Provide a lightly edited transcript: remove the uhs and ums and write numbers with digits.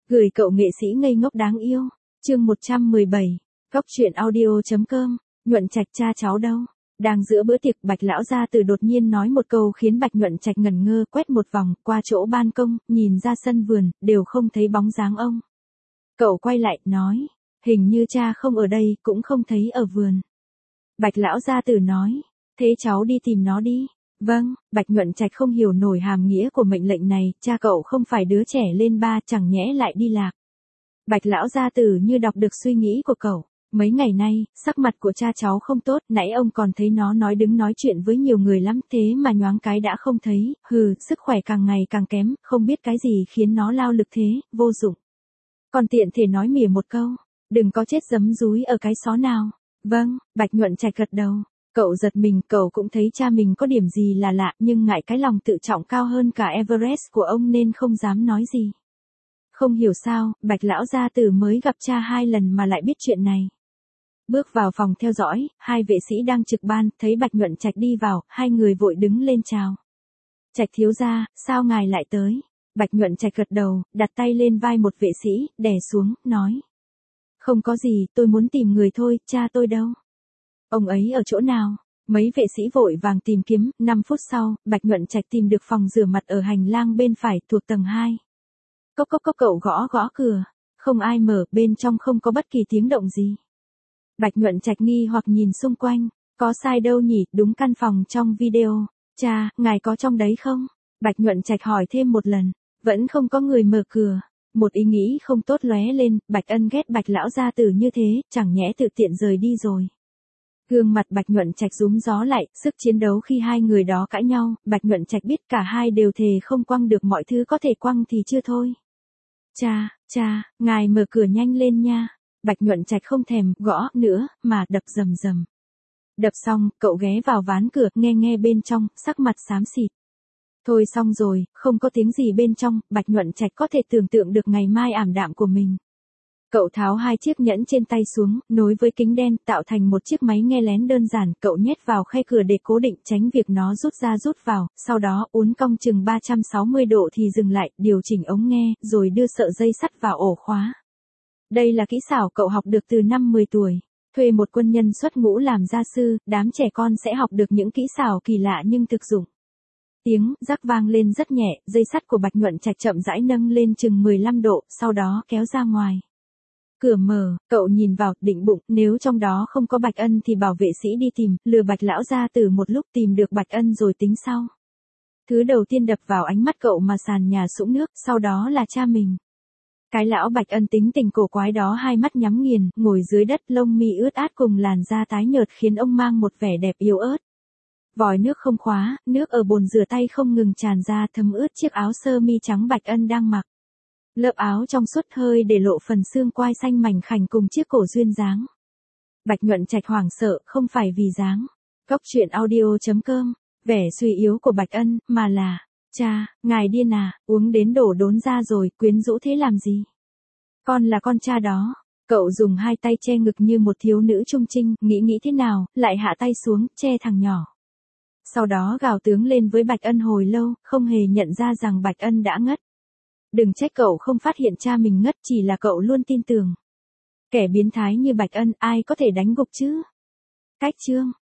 Gửi cậu nghệ sĩ ngây ngốc đáng yêu. Chương 117. Góc truyện audio.com. Nhuận Trạch cha cháu đâu? Đang giữa bữa tiệc, Bạch lão gia tử đột nhiên nói một câu khiến Bạch Nhuận Trạch ngẩn ngơ, quét một vòng qua chỗ ban công, nhìn ra sân vườn, đều không thấy bóng dáng ông. Cậu quay lại, nói, hình như cha không ở đây, cũng không thấy ở vườn. Bạch lão gia tử nói, thế cháu đi tìm nó đi. Vâng. Bạch Nhuận Trạch không hiểu nổi hàm nghĩa của mệnh lệnh này, cha cậu không phải đứa trẻ lên ba, chẳng nhẽ lại đi lạc. Bạch lão gia tử như đọc được suy nghĩ của cậu. Mấy ngày nay, sắc mặt của cha cháu không tốt, nãy ông còn thấy nó nói chuyện với nhiều người lắm, thế mà nhoáng cái đã không thấy, sức khỏe càng ngày càng kém, không biết cái gì khiến nó lao lực thế, vô dụng. Còn tiện thể nói mỉa một câu, đừng có chết giấm dúi ở cái xó nào. Vâng. Bạch Nhuận Trạch gật đầu. Cậu giật mình, cậu cũng thấy cha mình có điểm gì là lạ, nhưng ngại cái lòng tự trọng cao hơn cả Everest của ông nên không dám nói gì. Không hiểu sao, Bạch lão gia tử mới gặp cha 2 lần mà lại biết chuyện này. Bước vào phòng theo dõi, 2 vệ sĩ đang trực ban, thấy Bạch Nhuận Trạch đi vào, 2 người vội đứng lên chào. Trạch thiếu gia, sao ngài lại tới? Bạch Nhuận Trạch gật đầu, đặt tay lên vai một vệ sĩ, đè xuống, nói. Không có gì, tôi muốn tìm người thôi, cha tôi đâu? Ông ấy ở chỗ nào? Mấy vệ sĩ vội vàng tìm kiếm, 5 phút sau, Bạch Nhuận Trạch tìm được phòng rửa mặt ở hành lang bên phải, thuộc tầng 2. Cốc cậu gõ cửa. Không ai mở, bên trong không có bất kỳ tiếng động gì. Bạch Nhuận Trạch nghi hoặc nhìn xung quanh, có sai đâu nhỉ, đúng căn phòng trong video. Cha, ngài có trong đấy không? Bạch Nhuận Trạch hỏi thêm một lần, vẫn không có người mở cửa. Một ý nghĩ không tốt lóe lên, Bạch Ân ghét Bạch lão gia tử như thế, chẳng nhẽ tự tiện rời đi rồi. Gương mặt Bạch Nhuận Trạch rúm gió lại, sức chiến đấu khi 2 người đó cãi nhau, Bạch Nhuận Trạch biết cả hai đều thề không quăng được mọi thứ có thể quăng thì chưa thôi. Cha, ngài mở cửa nhanh lên nha. Bạch Nhuận Trạch không thèm gõ nữa, mà đập rầm rầm. Đập xong, cậu ghé vào ván cửa, nghe bên trong, sắc mặt xám xịt. Thôi xong rồi, không có tiếng gì bên trong, Bạch Nhuận Trạch có thể tưởng tượng được ngày mai ảm đạm của mình. Cậu tháo 2 chiếc nhẫn trên tay xuống, nối với kính đen, tạo thành một chiếc máy nghe lén đơn giản, cậu nhét vào khe cửa để cố định, tránh việc nó rút ra rút vào, sau đó uốn cong chừng 360 độ thì dừng lại, điều chỉnh ống nghe, rồi đưa sợi dây sắt vào ổ khóa. Đây là kỹ xảo cậu học được từ năm 10 tuổi. Thuê một quân nhân xuất ngũ làm gia sư, đám trẻ con sẽ học được những kỹ xảo kỳ lạ nhưng thực dụng. Tiếng rắc vang lên rất nhẹ, dây sắt của Bạch Nhuận Trạch chậm rãi nâng lên chừng 15 độ, sau đó kéo ra ngoài. Cửa mở, cậu nhìn vào, định bụng, nếu trong đó không có Bạch Ân thì bảo vệ sĩ đi tìm, lừa Bạch lão gia tử một lúc, tìm được Bạch Ân rồi tính sau. Thứ đầu tiên đập vào ánh mắt cậu mà sàn nhà sũng nước, sau đó là cha mình. Cái lão Bạch Ân tính tình cổ quái đó, 2 mắt nhắm nghiền, ngồi dưới đất, lông mi ướt át cùng làn da tái nhợt khiến ông mang một vẻ đẹp yếu ớt. Vòi nước không khóa, nước ở bồn rửa tay không ngừng tràn ra, thấm ướt chiếc áo sơ mi trắng Bạch Ân đang mặc. Lớp áo trong suốt hơi để lộ phần xương quai xanh mảnh khảnh cùng chiếc cổ duyên dáng. Bạch Nhuận Trạch hoảng sợ, không phải vì dáng. Góc truyện audio.com. Vẻ suy yếu của Bạch Ân, mà là, cha, ngài điên à, uống đến đổ đốn ra rồi, quyến rũ thế làm gì? Con là con cha đó. Cậu dùng 2 tay che ngực như một thiếu nữ trung trinh, nghĩ thế nào, lại hạ tay xuống, che thằng nhỏ. Sau đó gào tướng lên với Bạch Ân hồi lâu, không hề nhận ra rằng Bạch Ân đã ngất. Đừng trách cậu không phát hiện cha mình ngất, chỉ là cậu luôn tin tưởng. Kẻ biến thái như Bạch Ân ai có thể đánh gục chứ? Cách chương.